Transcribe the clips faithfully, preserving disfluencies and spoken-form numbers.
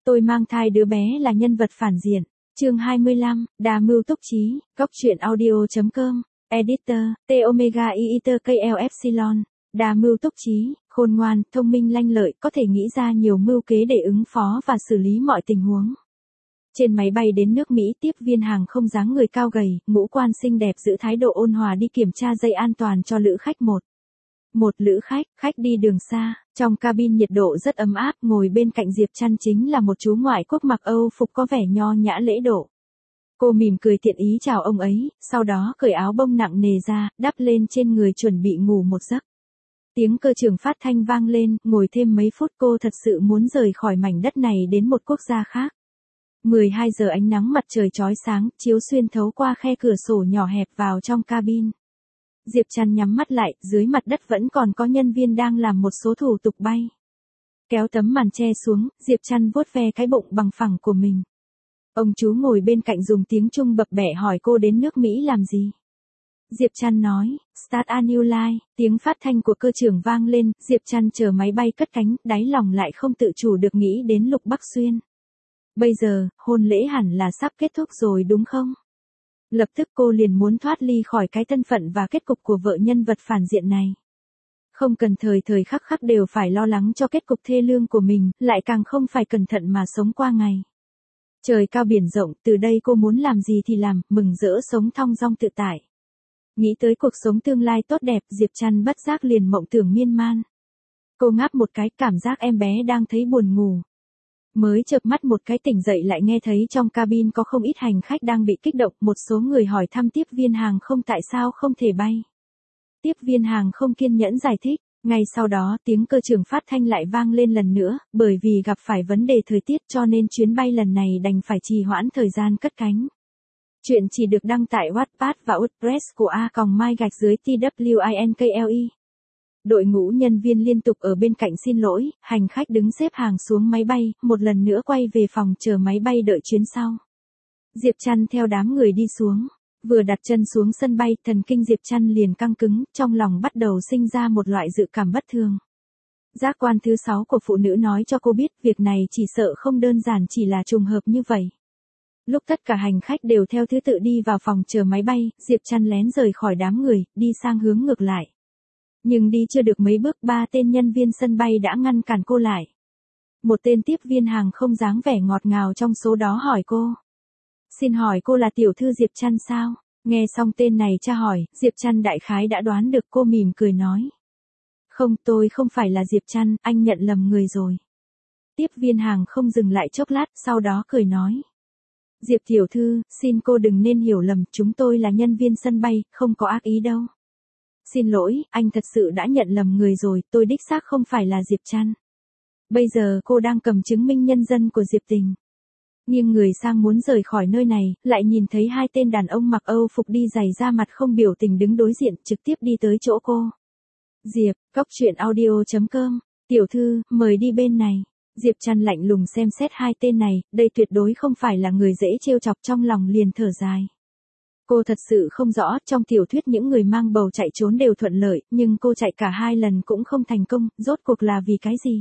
Tôi mang thai đứa bé là nhân vật phản diện. Chương hai mươi lăm, Đa mưu túc trí, góc truyện audio chấm com, Editor, T Omega Iter K L Epsilon. Đa mưu túc trí, khôn ngoan, thông minh lanh lợi, có thể nghĩ ra nhiều mưu kế để ứng phó và xử lý mọi tình huống. Trên máy bay đến nước Mỹ, tiếp viên hàng không dáng người cao gầy, ngũ quan xinh đẹp giữ thái độ ôn hòa đi kiểm tra dây an toàn cho lữ khách một. Một lữ khách, khách đi đường xa, trong cabin nhiệt độ rất ấm áp, ngồi bên cạnh Diệp Trăn chính là một chú ngoại quốc mặc Âu phục có vẻ nho nhã lễ độ. Cô mỉm cười tiện ý chào ông ấy, sau đó cởi áo bông nặng nề ra, đắp lên trên người chuẩn bị ngủ một giấc. Tiếng cơ trưởng phát thanh vang lên, ngồi thêm mấy phút cô thật sự muốn rời khỏi mảnh đất này đến một quốc gia khác. mười hai giờ ánh nắng mặt trời chói sáng, chiếu xuyên thấu qua khe cửa sổ nhỏ hẹp vào trong cabin. Diệp Trăn nhắm mắt lại, dưới mặt đất vẫn còn có nhân viên đang làm một số thủ tục bay. Kéo tấm màn che xuống, Diệp Trăn vuốt ve cái bụng bằng phẳng của mình. Ông chú ngồi bên cạnh dùng tiếng Trung bập bẹ hỏi cô đến nước Mỹ làm gì. Diệp Trăn nói, Start a new life, tiếng phát thanh của cơ trưởng vang lên, Diệp Trăn chờ máy bay cất cánh, đáy lòng lại không tự chủ được nghĩ đến Lục Bắc Xuyên. Bây giờ, hôn lễ hẳn là sắp kết thúc rồi đúng không? Lập tức cô liền muốn thoát ly khỏi cái thân phận và kết cục của vợ nhân vật phản diện này. Không cần thời thời khắc khắc đều phải lo lắng cho kết cục thê lương của mình, lại càng không phải cẩn thận mà sống qua ngày. Trời cao biển rộng, từ đây cô muốn làm gì thì làm, mừng rỡ sống thong dong tự tại. Nghĩ tới cuộc sống tương lai tốt đẹp, Diệp Trăn bất giác liền mộng tưởng miên man. Cô ngáp một cái, cảm giác em bé đang thấy buồn ngủ. Mới chợp mắt một cái tỉnh dậy lại nghe thấy trong cabin có không ít hành khách đang bị kích động, một số người hỏi thăm tiếp viên hàng không tại sao không thể bay. Tiếp viên hàng không kiên nhẫn giải thích, ngay sau đó tiếng cơ trưởng phát thanh lại vang lên lần nữa, bởi vì gặp phải vấn đề thời tiết cho nên chuyến bay lần này đành phải trì hoãn thời gian cất cánh. Chuyện chỉ được đăng tại Wattpad và WordPress của A còng mai gạch dưới T W I N K L E. Đội ngũ nhân viên liên tục ở bên cạnh xin lỗi, hành khách đứng xếp hàng xuống máy bay, một lần nữa quay về phòng chờ máy bay đợi chuyến sau. Diệp Trăn theo đám người đi xuống, vừa đặt chân xuống sân bay, thần kinh Diệp Trăn liền căng cứng, trong lòng bắt đầu sinh ra một loại dự cảm bất thường. Giác quan thứ sáu của phụ nữ nói cho cô biết việc này chỉ sợ không đơn giản chỉ là trùng hợp như vậy. Lúc tất cả hành khách đều theo thứ tự đi vào phòng chờ máy bay, Diệp Trăn lén rời khỏi đám người, đi sang hướng ngược lại. Nhưng đi chưa được mấy bước, ba tên nhân viên sân bay đã ngăn cản cô lại. Một tên tiếp viên hàng không dáng vẻ ngọt ngào trong số đó hỏi cô. Xin hỏi cô là tiểu thư Diệp Trăn sao? Nghe xong tên này tra hỏi, Diệp Trăn đại khái đã đoán được, cô mỉm cười nói. Không, tôi không phải là Diệp Trăn, anh nhận lầm người rồi. Tiếp viên hàng không dừng lại chốc lát, sau đó cười nói. Diệp tiểu thư, xin cô đừng nên hiểu lầm, chúng tôi là nhân viên sân bay, không có ác ý đâu. Xin lỗi, anh thật sự đã nhận lầm người rồi, tôi đích xác không phải là Diệp Trăn. Bây giờ cô đang cầm chứng minh nhân dân của Diệp Tình. Nhưng người sang muốn rời khỏi nơi này, lại nhìn thấy hai tên đàn ông mặc Âu phục đi giày da mặt không biểu tình đứng đối diện, trực tiếp đi tới chỗ cô. Diệp, góc truyện audio chấm com, tiểu thư, mời đi bên này. Diệp Trăn lạnh lùng xem xét hai tên này, đây tuyệt đối không phải là người dễ trêu chọc, trong lòng liền thở dài. Cô thật sự không rõ, trong tiểu thuyết những người mang bầu chạy trốn đều thuận lợi, nhưng cô chạy cả hai lần cũng không thành công, rốt cuộc là vì cái gì?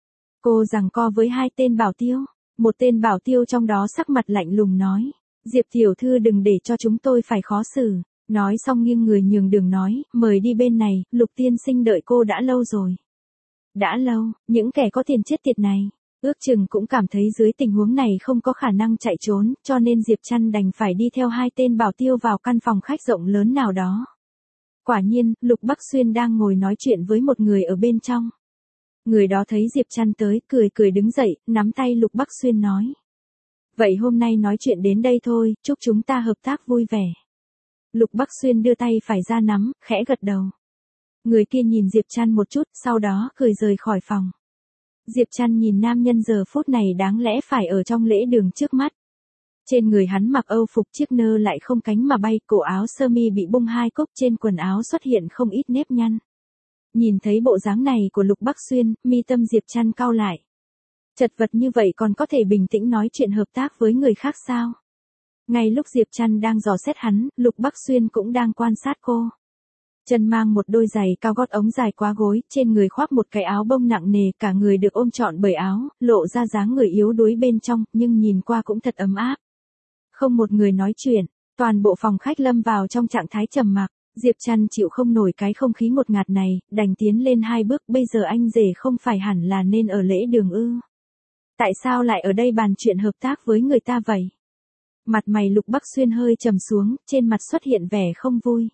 Cô giằng co với hai tên bảo tiêu, một tên bảo tiêu trong đó sắc mặt lạnh lùng nói, Diệp tiểu thư đừng để cho chúng tôi phải khó xử, nói xong nghiêng người nhường đường nói, mời đi bên này, Lục tiên sinh đợi cô đã lâu rồi. Đã lâu, những kẻ có tiền chết tiệt này. Ước chừng cũng cảm thấy dưới tình huống này không có khả năng chạy trốn, cho nên Diệp Trăn đành phải đi theo hai tên bảo tiêu vào căn phòng khách rộng lớn nào đó. Quả nhiên, Lục Bắc Xuyên đang ngồi nói chuyện với một người ở bên trong. Người đó thấy Diệp Trăn tới, cười cười đứng dậy, nắm tay Lục Bắc Xuyên nói. Vậy hôm nay nói chuyện đến đây thôi, chúc chúng ta hợp tác vui vẻ. Lục Bắc Xuyên đưa tay phải ra nắm, khẽ gật đầu. Người kia nhìn Diệp Trăn một chút, sau đó cười rời khỏi phòng. Diệp Trăn nhìn nam nhân giờ phút này đáng lẽ phải ở trong lễ đường trước mắt. Trên người hắn mặc Âu phục, chiếc nơ lại không cánh mà bay, cổ áo sơ mi bị bung hai cúc, trên quần áo xuất hiện không ít nếp nhăn. Nhìn thấy bộ dáng này của Lục Bắc Xuyên, mi tâm Diệp Trăn cau lại. Chật vật như vậy còn có thể bình tĩnh nói chuyện hợp tác với người khác sao? Ngay lúc Diệp Trăn đang dò xét hắn, Lục Bắc Xuyên cũng đang quan sát cô. Chân mang một đôi giày cao gót ống dài quá gối, trên người khoác một cái áo bông nặng nề, cả người được ôm trọn bởi áo, lộ ra dáng người yếu đuối bên trong, nhưng nhìn qua cũng thật ấm áp. Không một người nói chuyện, toàn bộ phòng khách lâm vào trong trạng thái trầm mặc. Diệp Trăn chịu không nổi cái không khí ngột ngạt này, đành tiến lên hai bước, bây giờ anh rể không phải hẳn là nên ở lễ đường ư? Tại sao lại ở đây bàn chuyện hợp tác với người ta vậy? Mặt mày Lục Bắc Xuyên hơi trầm xuống, trên mặt xuất hiện vẻ không vui.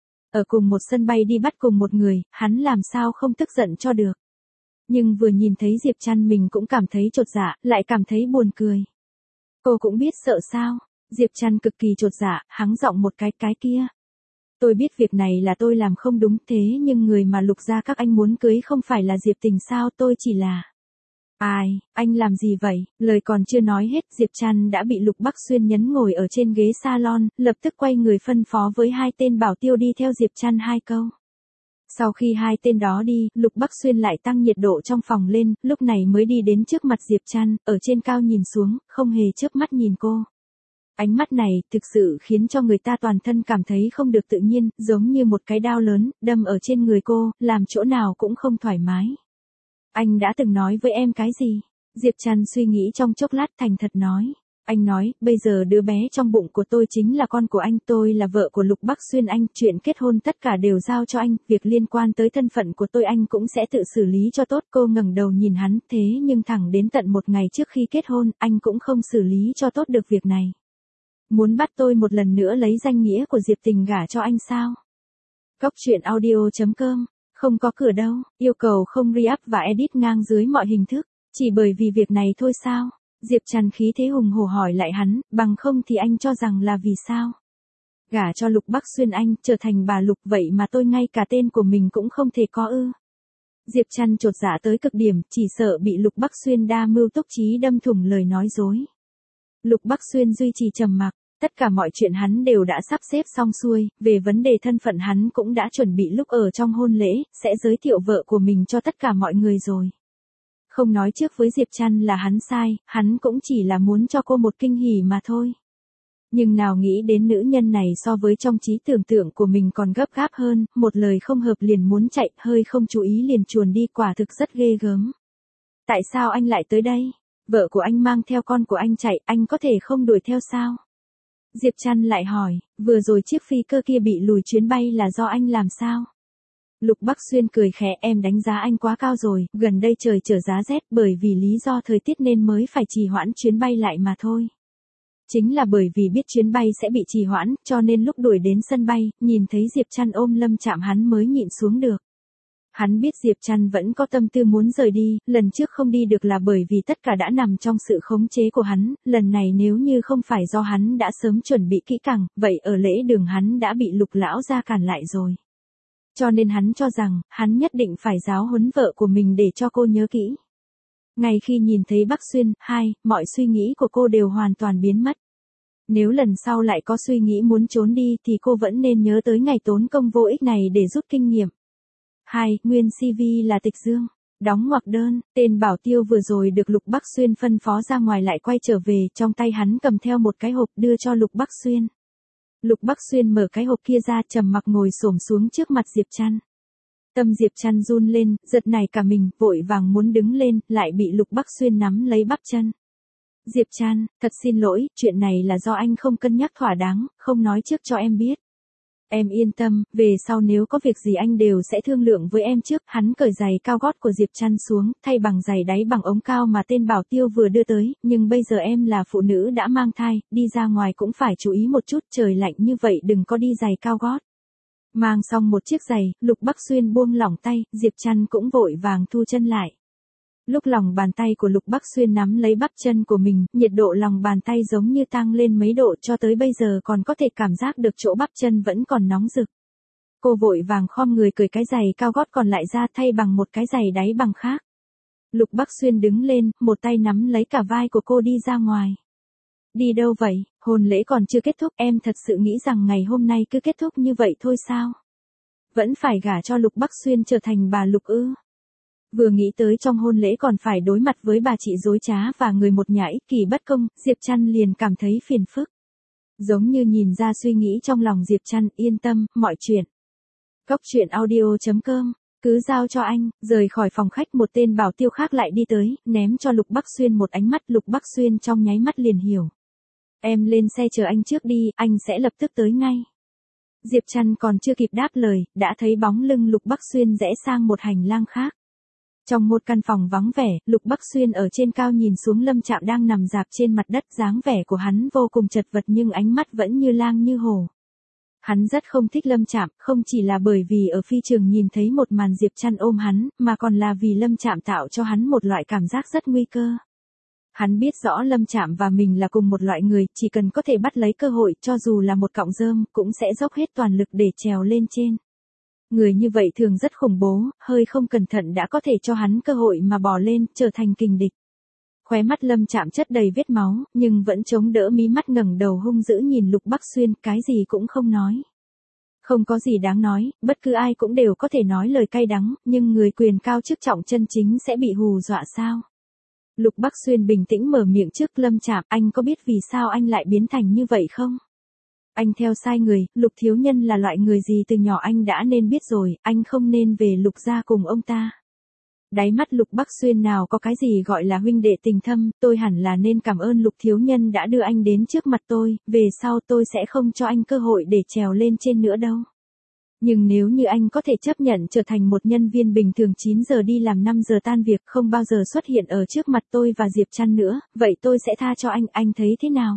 Ở cùng một sân bay đi bắt cùng một người, hắn làm sao không tức giận cho được. Nhưng vừa nhìn thấy Diệp Trăn mình cũng cảm thấy chột dạ, lại cảm thấy buồn cười. Cô cũng biết sợ sao? Diệp Trăn cực kỳ chột dạ, hắng giọng một cái cái kia. Tôi biết việc này là tôi làm không đúng, thế nhưng người mà Lục gia các anh muốn cưới không phải là Diệp Tình sao, tôi chỉ là... Ai, anh làm gì vậy? Lời còn chưa nói hết, Diệp Trăn đã bị Lục Bắc Xuyên nhấn ngồi ở trên ghế salon, lập tức quay người phân phó với hai tên bảo tiêu đi theo Diệp Trăn hai câu. Sau khi hai tên đó đi, Lục Bắc Xuyên lại tăng nhiệt độ trong phòng lên, lúc này mới đi đến trước mặt Diệp Trăn, ở trên cao nhìn xuống, không hề chớp mắt nhìn cô. Ánh mắt này thực sự khiến cho người ta toàn thân cảm thấy không được tự nhiên, giống như một cái đao lớn, đâm ở trên người cô, làm chỗ nào cũng không thoải mái. Anh đã từng nói với em cái gì? Diệp Trăn suy nghĩ trong chốc lát thành thật nói. Anh nói, bây giờ đứa bé trong bụng của tôi chính là con của anh, tôi là vợ của Lục Bắc Xuyên anh, chuyện kết hôn tất cả đều giao cho anh, việc liên quan tới thân phận của tôi anh cũng sẽ tự xử lý cho tốt. Cô ngẩng đầu nhìn hắn, thế nhưng thẳng đến tận một ngày trước khi kết hôn, anh cũng không xử lý cho tốt được việc này. Muốn bắt tôi một lần nữa lấy danh nghĩa của Diệp Tình gả cho anh sao? Góc truyện audio chấm com. Không có cửa đâu, yêu cầu không re-up và edit ngang dưới mọi hình thức, chỉ bởi vì việc này thôi sao? Diệp Trăn khí thế hùng hổ hỏi lại hắn, bằng không thì anh cho rằng là vì sao? Gả cho Lục Bắc Xuyên anh, trở thành bà Lục vậy mà tôi ngay cả tên của mình cũng không thể có ư. Diệp Trăn chột dạ tới cực điểm, chỉ sợ bị Lục Bắc Xuyên đa mưu túc trí đâm thủng lời nói dối. Lục Bắc Xuyên duy trì trầm mặc. Tất cả mọi chuyện hắn đều đã sắp xếp xong xuôi, về vấn đề thân phận hắn cũng đã chuẩn bị lúc ở trong hôn lễ, sẽ giới thiệu vợ của mình cho tất cả mọi người rồi. Không nói trước với Diệp Trăn là hắn sai, hắn cũng chỉ là muốn cho cô một kinh hỉ mà thôi. Nhưng nào nghĩ đến nữ nhân này so với trong trí tưởng tượng của mình còn gấp gáp hơn, một lời không hợp liền muốn chạy, hơi không chú ý liền chuồn đi, quả thực rất ghê gớm. Tại sao anh lại tới đây? Vợ của anh mang theo con của anh chạy, anh có thể không đuổi theo sao? Diệp Trăn lại hỏi, vừa rồi chiếc phi cơ kia bị lùi chuyến bay là do anh làm sao? Lục Bắc Xuyên cười khẽ, em đánh giá anh quá cao rồi, gần đây trời trở giá rét, bởi vì lý do thời tiết nên mới phải trì hoãn chuyến bay lại mà thôi. Chính là bởi vì biết chuyến bay sẽ bị trì hoãn, cho nên lúc đuổi đến sân bay, nhìn thấy Diệp Trăn ôm Lâm Trạm hắn mới nhịn xuống được. Hắn biết Diệp Trăn vẫn có tâm tư muốn rời đi, lần trước không đi được là bởi vì tất cả đã nằm trong sự khống chế của hắn, lần này nếu như không phải do hắn đã sớm chuẩn bị kỹ càng, vậy ở lễ đường hắn đã bị Lục lão gia cản lại rồi. Cho nên hắn cho rằng, hắn nhất định phải giáo huấn vợ của mình để cho cô nhớ kỹ. Ngay khi nhìn thấy Bắc Xuyên, hai, mọi suy nghĩ của cô đều hoàn toàn biến mất. Nếu lần sau lại có suy nghĩ muốn trốn đi thì cô vẫn nên nhớ tới ngày tốn công vô ích này để rút kinh nghiệm. hai. Nguyên xê vê là Tịch Dương. Đóng ngoặc đơn, tên bảo tiêu vừa rồi được Lục Bắc Xuyên phân phó ra ngoài lại quay trở về, trong tay hắn cầm theo một cái hộp đưa cho Lục Bắc Xuyên. Lục Bắc Xuyên mở cái hộp kia ra, trầm mặc ngồi xổm xuống trước mặt Diệp Trăn. Tâm Diệp Trăn run lên, giật nảy cả mình, vội vàng muốn đứng lên, lại bị Lục Bắc Xuyên nắm lấy bắp chân. Diệp Trăn, thật xin lỗi, chuyện này là do anh không cân nhắc thỏa đáng, không nói trước cho em biết. Em yên tâm, về sau nếu có việc gì anh đều sẽ thương lượng với em trước. Hắn cởi giày cao gót của Diệp Trăn xuống, thay bằng giày đáy bằng ống cao mà tên bảo tiêu vừa đưa tới, nhưng bây giờ em là phụ nữ đã mang thai, đi ra ngoài cũng phải chú ý một chút, trời lạnh như vậy đừng có đi giày cao gót. Mang xong một chiếc giày, Lục Bắc Xuyên buông lỏng tay, Diệp Trăn cũng vội vàng thu chân lại. Lúc lòng bàn tay của Lục Bắc Xuyên nắm lấy bắp chân của mình, nhiệt độ lòng bàn tay giống như tăng lên mấy độ, cho tới bây giờ còn có thể cảm giác được chỗ bắp chân vẫn còn nóng rực. Cô vội vàng khom người cởi cái giày cao gót còn lại ra, thay bằng một cái giày đáy bằng khác. Lục Bắc Xuyên đứng lên, một tay nắm lấy cả vai của cô đi ra ngoài. Đi đâu vậy? Hôn lễ còn chưa kết thúc, em thật sự nghĩ rằng ngày hôm nay cứ kết thúc như vậy thôi sao? Vẫn phải gả cho Lục Bắc Xuyên trở thành bà Lục ư? Vừa nghĩ tới trong hôn lễ còn phải đối mặt với bà chị dối trá và người một nhà ích kỷ bất công, Diệp Trăn liền cảm thấy phiền phức. Giống như nhìn ra suy nghĩ trong lòng Diệp Trăn, yên tâm, mọi chuyện. Cóc truyện audio chấm com. Cứ giao cho anh. Rời khỏi phòng khách, một tên bảo tiêu khác lại đi tới, ném cho Lục Bắc Xuyên một ánh mắt. Lục Bắc Xuyên trong nháy mắt liền hiểu. Em lên xe chờ anh trước đi, anh sẽ lập tức tới ngay. Diệp Trăn còn chưa kịp đáp lời, đã thấy bóng lưng Lục Bắc Xuyên rẽ sang một hành lang khác. Trong một căn phòng vắng vẻ, Lục Bắc Xuyên ở trên cao nhìn xuống Lâm Trạm đang nằm rạp trên mặt đất, dáng vẻ của hắn vô cùng chật vật nhưng ánh mắt vẫn như lang như hổ. Hắn rất không thích Lâm Trạm, không chỉ là bởi vì ở phi trường nhìn thấy một màn Diệp Trăn ôm hắn, mà còn là vì Lâm Trạm tạo cho hắn một loại cảm giác rất nguy cơ. Hắn biết rõ Lâm Trạm và mình là cùng một loại người, chỉ cần có thể bắt lấy cơ hội, cho dù là một cọng rơm, cũng sẽ dốc hết toàn lực để trèo lên trên. Người như vậy thường rất khủng bố, hơi không cẩn thận đã có thể cho hắn cơ hội mà bò lên, trở thành kình địch. Khóe mắt Lâm Trạm chất đầy vết máu, nhưng vẫn chống đỡ mí mắt, ngẩng đầu hung dữ nhìn Lục Bắc Xuyên, cái gì cũng không nói. Không có gì đáng nói, bất cứ ai cũng đều có thể nói lời cay đắng, nhưng người quyền cao chức trọng chân chính sẽ bị hù dọa sao? Lục Bắc Xuyên bình tĩnh mở miệng trước Lâm Trạm, anh có biết vì sao anh lại biến thành như vậy không? Anh theo sai người, Lục thiếu nhân là loại người gì từ nhỏ anh đã nên biết rồi, anh không nên về Lục gia cùng ông ta. Đáy mắt Lục Bắc Xuyên nào có cái gì gọi là huynh đệ tình thâm, tôi hẳn là nên cảm ơn Lục thiếu nhân đã đưa anh đến trước mặt tôi, về sau tôi sẽ không cho anh cơ hội để trèo lên trên nữa đâu. Nhưng nếu như anh có thể chấp nhận trở thành một nhân viên bình thường chín giờ đi làm năm giờ tan việc, không bao giờ xuất hiện ở trước mặt tôi và Diệp Trăn nữa, vậy tôi sẽ tha cho anh, anh thấy thế nào?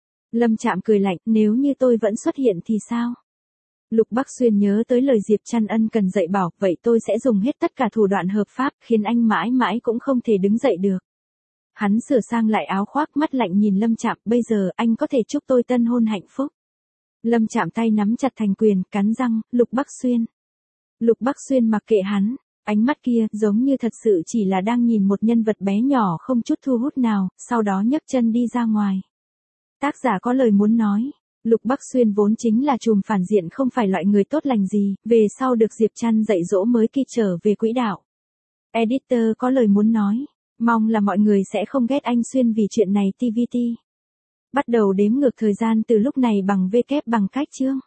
Lâm Trạm cười lạnh, nếu như tôi vẫn xuất hiện thì sao? Lục Bắc Xuyên nhớ tới lời Diệp Trăn ân cần dạy bảo, vậy tôi sẽ dùng hết tất cả thủ đoạn hợp pháp, khiến anh mãi mãi cũng không thể đứng dậy được. Hắn sửa sang lại áo khoác, mắt lạnh nhìn Lâm Trạm, bây giờ anh có thể chúc tôi tân hôn hạnh phúc. Lâm Trạm tay nắm chặt thành quyền, cắn răng, Lục Bắc Xuyên. Lục Bắc Xuyên mặc kệ hắn, ánh mắt kia giống như thật sự chỉ là đang nhìn một nhân vật bé nhỏ không chút thu hút nào, sau đó nhấc chân đi ra ngoài. Tác giả có lời muốn nói. Lục Bắc Xuyên vốn chính là trùm phản diện, không phải loại người tốt lành gì, về sau được Diệp Trăn dạy dỗ mới kỳ trở về quỹ đạo. Editor có lời muốn nói, mong là mọi người sẽ không ghét anh Xuyên vì chuyện này. tê vê tê bắt đầu đếm ngược thời gian từ lúc này bằng V kép bằng cách chương.